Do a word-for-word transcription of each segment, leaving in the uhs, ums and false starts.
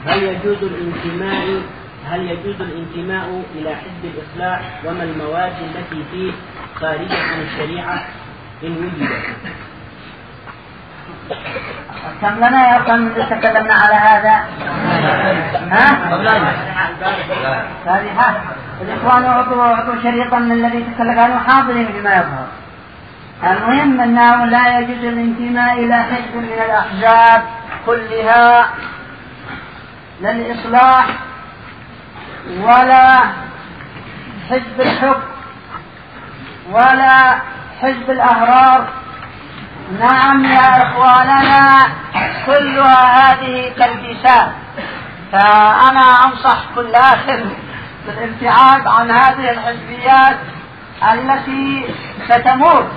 هل يجوز الانتماء هل يجوز الانتماء إلى حزب الإصلاح؟ وما المواد التي فيه خارجة عن الشريعة إن وجدت؟ كم لنا يا أخوان تكلمنا على هذا؟ ها؟ هذه الإخوان أعطوا شريطا من الذي تكلم عنه حاضرين بما يظهر. المهم أنه لا يجوز الانتماء إلى حزب من الأحزاب كلها، لا الإصلاح ولا حزب الحب ولا حزب الأحرار. نعم يا إخواننا، كلها هذه تلبيسات، فأنا أنصح كل آخر بالابتعاد عن هذه الحزبيات التي ستموت.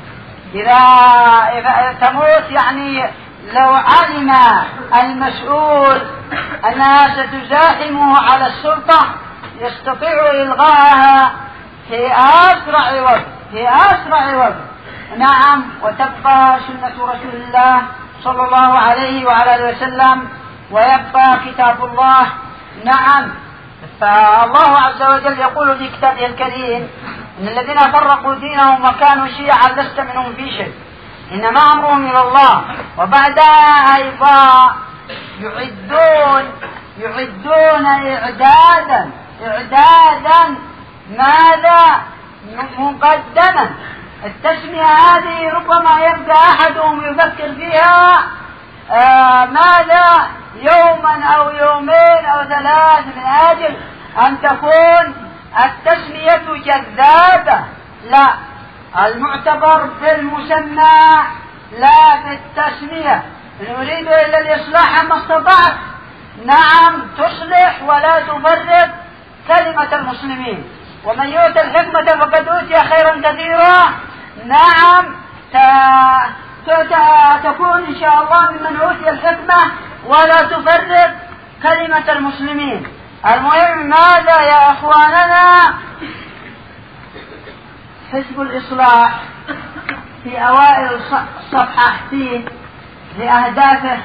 إذا تموت يعني لو علم المسؤول أنها ستزاحمه على السلطة يستطيع إلغاءها في أسرع وقت في أسرع وقت. نعم، وتبقى سنة رسول الله صلى الله عليه وعلى آله وسلم، ويبقى كتاب الله. نعم، فالله عز وجل يقول في كتابه الكريم: إن الذين فرقوا دينهم وكانوا شيعا لست منهم في شيء إنما أمرهم إلى الله. وبعدها أيضا يعدون يعدون إعدادا إعدادا ماذا مقدما. التسمية هذه ربما يبدأ أحدهم يفكر فيها آه ماذا يوما أو يومين أو ثلاث من أجل أن تكون التسمية جذابة. لا، المعتبر بالمسمى لا بالتسمية. إن أريد إلا الإصلاح ما استطعت. نعم، تصلح ولا تفرق كلمة المسلمين. ومن يؤت الحكمة فقد أوتي خيرا كثيرا. نعم، تكون إن شاء الله ممن أوتي الحكمة ولا تفرق كلمة المسلمين. المهم ماذا يا أخواننا؟ حزب الإصلاح في أوائل صفحتين لأهدافه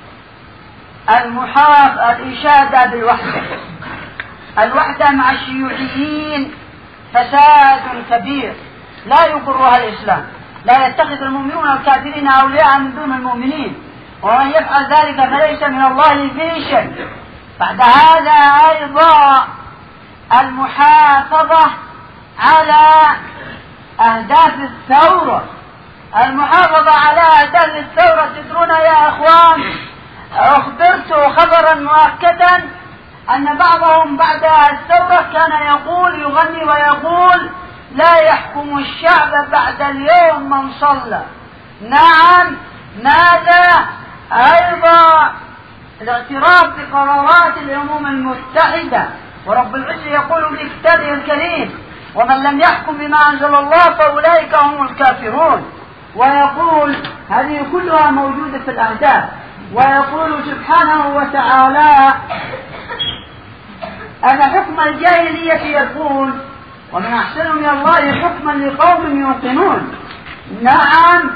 المحاف الإشادة بالوحدة. الوحدة مع الشيوعيين فساد كبير لا يقرها الإسلام. لا يتخذ المؤمنون الكافرين أولياء من دون المؤمنين، ومن يفعل ذلك فليس من الله في شيء. بعد هذا أيضا المحافظة على أهداف الثورة. المحافظة على أهداف الثورة. تدرون يا أخوان، أخبرت خبرا مؤكدا أن بعضهم بعد الثورة كان يقول يغني ويقول: لا يحكم الشعب بعد اليوم من صلى. نعم، ماذا أيضا الاعتراف بقرارات الأمم المتحدة. ورب العزة يقول في كتابه الكريم: ومن لم يحكم بما أنزل الله فأولئك هم الكافرون. ويقول هذه كلها موجودة في الأهداف. ويقول سبحانه وتعالى: أن حكم الجاهلية يكون ومن أحسن من الله حكما لقوم يوقنون. نعم،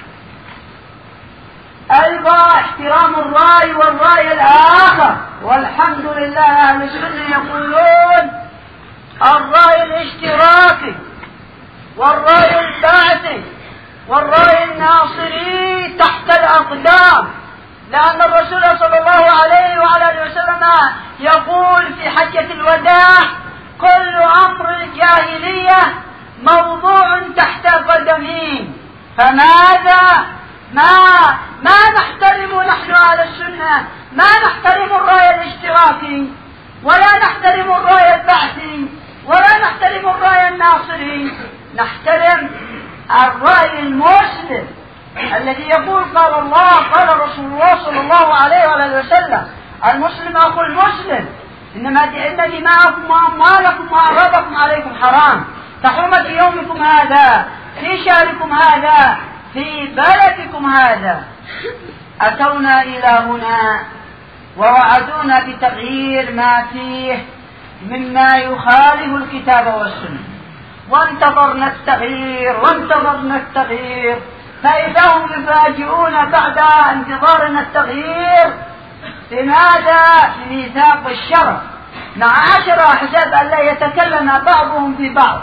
أيضا احترام الرأي والرأي الآخر. والحمد لله أهل السنة يقولون الرأي الاشتراكي والرأي البعثي والرأي الناصري تحت الأقدام، لأن الرسول صلى الله عليه وعلى آله وسلم يقول في حجة الوداع: كل أمر الجاهلية موضوع تحت قدمين. فماذا ما ما نحترم نحن على السنة؟ ما نحترم الرأي الاشتراكي ولا نحترم الرأي البعثي ولا نحترم الرأي الناصري. نحترم الرأي المسلم الذي يقول قال الله قال رسول الله صلى الله عليه وآله وسلم: المسلم أخو المسلم، إنما إن دماءكم وأموالكم وأعراضكم عليكم حرام كحرمة يومكم هذا في شهركم هذا في بلدكم هذا. أتونا إلى هنا ووعدونا بتغيير ما فيه مما يخالف الكتاب والسنة، وانتظرنا التغيير وانتظرنا التغيير، فإذا هم يفاجئون بعد انتظارنا التغيير لماذا؟ في ميثاق الشرف مع عشرة أحزاب أن لا يتكلم بعضهم ببعض.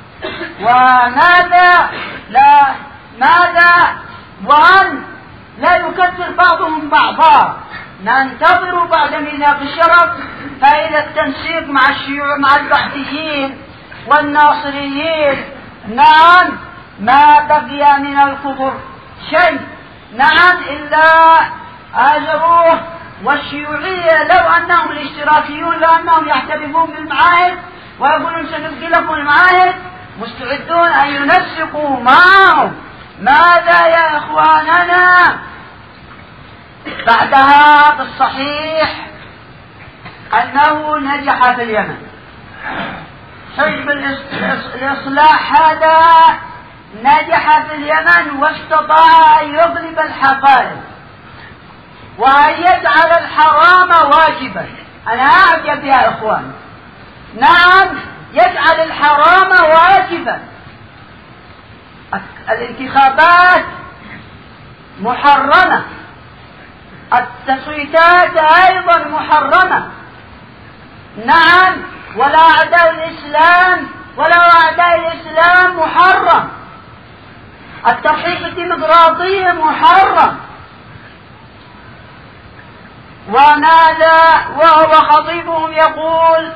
وماذا؟ لا ماذا؟ وأن لا يكفر بعضهم بعضا. ننتظر بعد ميثاق الشرف فإلى التنسيق مع الشيوع مع البحثيين والناصريين. نعم ما بقي من الكفر شيء، نعم إلا هاجروه. والشيوعية لو أنهم الاشتراكيون لأنهم يعترفون بالمعاهد ويقولون سنبقي لكم المعاهد مستعدون أن ينسقوا معهم. ماذا يا إخواننا؟ بعدها بالصحيح أنه نجح في اليمن. حزب الإصلاح هذا نجح في اليمن واستطاع أن يغلب الحقائق وأن يجعل الحرام واجبا. أنا أعجب يا إخوان، نعم يجعل الحرام واجبا. الانتخابات محرمة، التصويتات أيضا محرمة. نعم ولا أعداء الإسلام ولا أعداء الإسلام محرم. الترحيب الديمقراطي محرم. وماذا؟ وهو خطيبهم يقول: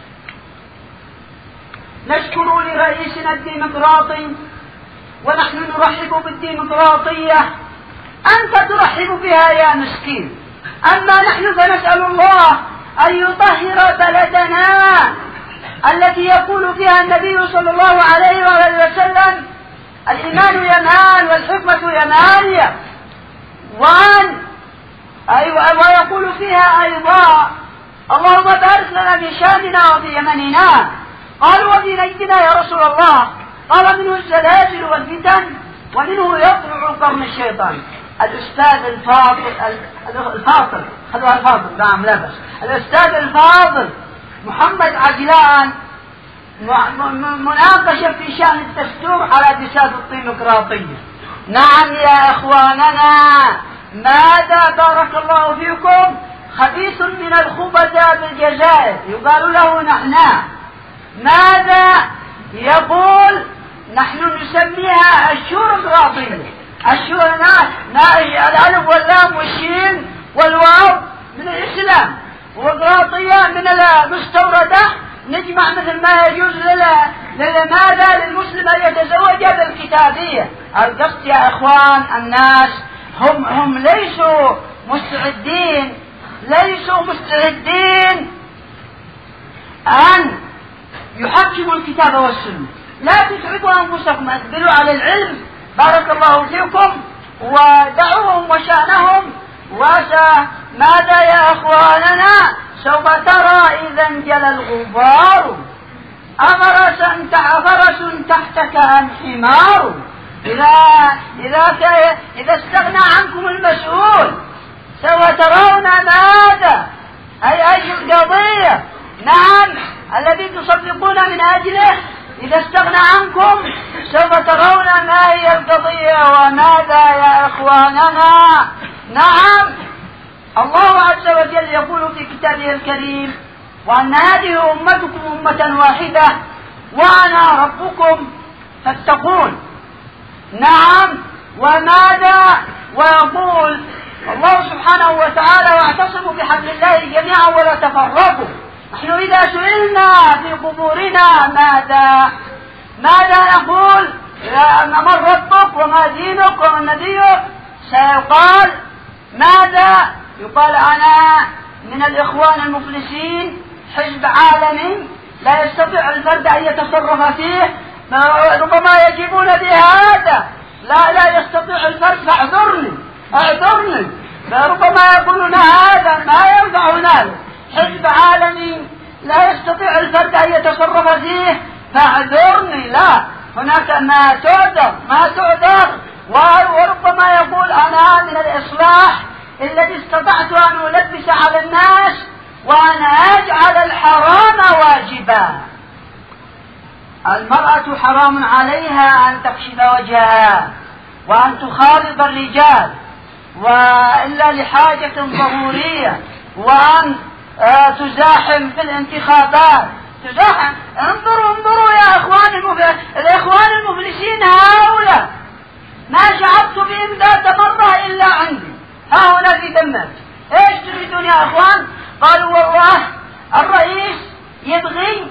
نشكر لرئيسنا الديمقراطي ونحن نرحب بالديمقراطية. أنت ترحب بها يا مسكين، أما نحن فنسأل الله أن يطهر بلدنا التي يقول فيها النبي صلى الله عليه وسلم: الإيمان يمان والحكمة يمانية. وأن أيوة ويقول فيها أيضا: اللهم بارك لنا في شامنا وفي يمننا. قالوا: وفي نجدنا يا رسول الله؟ قال: منه الزلازل والفتن ومنه يطلع قرن الشيطان. الأستاذ الفاضل الفاضل خلوها الفاضل نعم لا بس الأستاذ الفاضل محمد عجلان مناقشة في شأن الدستور على بساط الديمقراطية. نعم يا إخواننا، ماذا بارك الله فيكم؟ خبيث من الخبثاء بالجزائر يقال له نحنا. ماذا يقول؟ نحن نسميها الشورقراطية. الشورقراطية الألف واللام والشين والواو من الإسلام، والقراطية من المستوردة. نجمع مثل ما يجوز لماذا للمسلم أن يتزوج بالكتابية. القصد يا إخوان الناس هم هم ليسوا مستعدين ليسوا مستعدين أن يحكموا الكتاب والسنة. لا تتعبوا أنفسكم، اقبلوا على العلم بارك الله فيكم ودعوهم وشأنهم. وماذا يا إخواننا؟ سوف ترى إذا انجلى الغبار أفرس تحتك أم حمار. إذا إذا إذا استغنى عنكم المسؤول سوف ترون ماذا؟ أي أي القضية. نعم الذي تصدقون من أجله إذا استغنى عنكم سوف ترون ما هي القضية وماذا يا إخواننا. نعم الله عز وجل يقول في كتابه الكريم: وأن هذه أمتكم أمة واحدة وأنا ربكم فاتقون. نعم وماذا؟ ويقول الله سبحانه وتعالى: واعتصموا بحبل الله جميعا ولا تفرقوا. نحن إذا سئلنا في قبورنا ماذا ماذا نقول؟ من ربك وما دينك وما نبيك؟ سيقال ماذا؟ يقال: أنا من الإخوان المفلسين، حزب عالمي لا يستطيع الفرد أن يتصرف فيه، ربما يجيبون بهذا لا لا يستطيع الفرد فاعذرني اعذرني فربما يقولون هذا ما ينفعنا. حزب عالمي لا يستطيع الفرد أن يتصرف فيه فاعذرني. لا، هناك ما تعذر ما تعذر وربما يقول: أنا من الإصلاح الذي استطعت أن ألبس على الناس وأن أجعل الحرام واجبا. المرأة حرام عليها أن تكشف وجهها وأن تخالط الرجال وإلا لحاجة ضرورية، وأن آه تزاحم في الانتخابات، تزاحم. انظروا انظروا يا اخوان المفل... الاخوان المفلسين هؤلاء ما شعرت بهم ذات مرة الا عندي ها هنا في دمام. ايش تريدون يا اخوان؟ قالوا والله الرئيس يبغي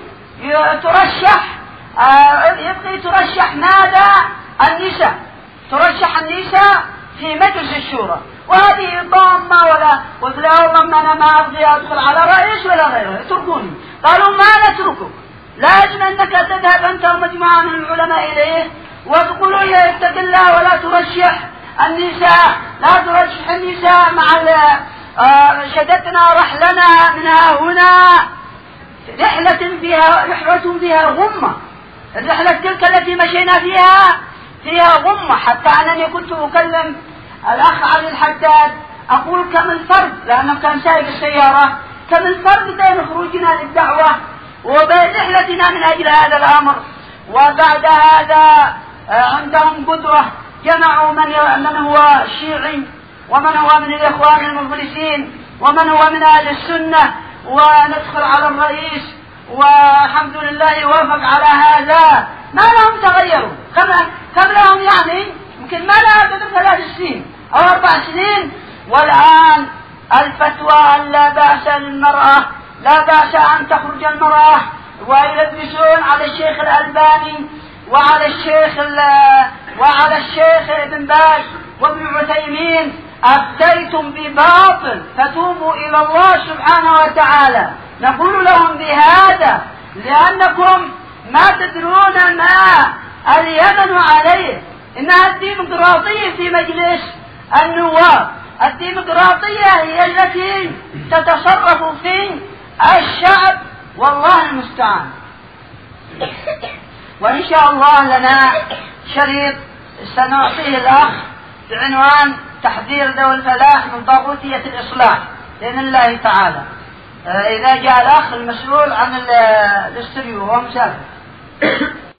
ترشح آه يبغي ترشح ماذا؟ النساء، ترشح النساء في مجلس الشورى، وهذه ضامة. ولا قلت لهم أنا ما أبغي أدخل على رئيس ولا غيره، اتركوني. قالوا ما نتركك، لازم أنك تذهب أنت ومجموعة من العلماء إليه وتقولوا له اتق الله ولا ترشح النساء، لا ترشح النساء مع آه شددنا رحلنا منها هنا رحلة فيها رحلة فيها غمة. الرحلة تلك التي مشينا فيها فيها غمة، حتى أنني كنت أكلم الأخ علي الحداد أقول كم الفرق، لأنه كان سائق السيارة، كم الفرق بين خروجنا للدعوة وبين رحلتنا من أجل هذا الأمر. وبعد هذا عندهم قدرة، جمعوا من من هو شيعي ومن هو من الإخوان المفلسين ومن هو من أهل السنة، وندخل على الرئيس، والحمد لله وافق على هذا. ما لهم تغيروا، كم كم لهم يعني يمكن ما لها بدر ثلاث سنين أو أربع سنين، والآن الفتوى أن لا بأس للمرأة، لا بأس أن تخرج المرأة، ويلبسون على الشيخ الألباني وعلى الشيخ وعلى الشيخ ابن باز وابن عثيمين أفتيتم بباطل فتوبوا إلى الله سبحانه وتعالى. نقول لهم بهذا لأنكم ما تدرون ما اليمن عليه، إنها الديمقراطية في مجلس النواب. الديمقراطية هي التي تتصرف في الشعب، والله المستعان. وإن شاء الله لنا شريط سنعطيه الأخ بعنوان تحذير ذوي الفلاح من طاغوتية الإصلاح بإذن الله تعالى، إذا جاء الأخ المسؤول عن الاستريو وهو مسافر.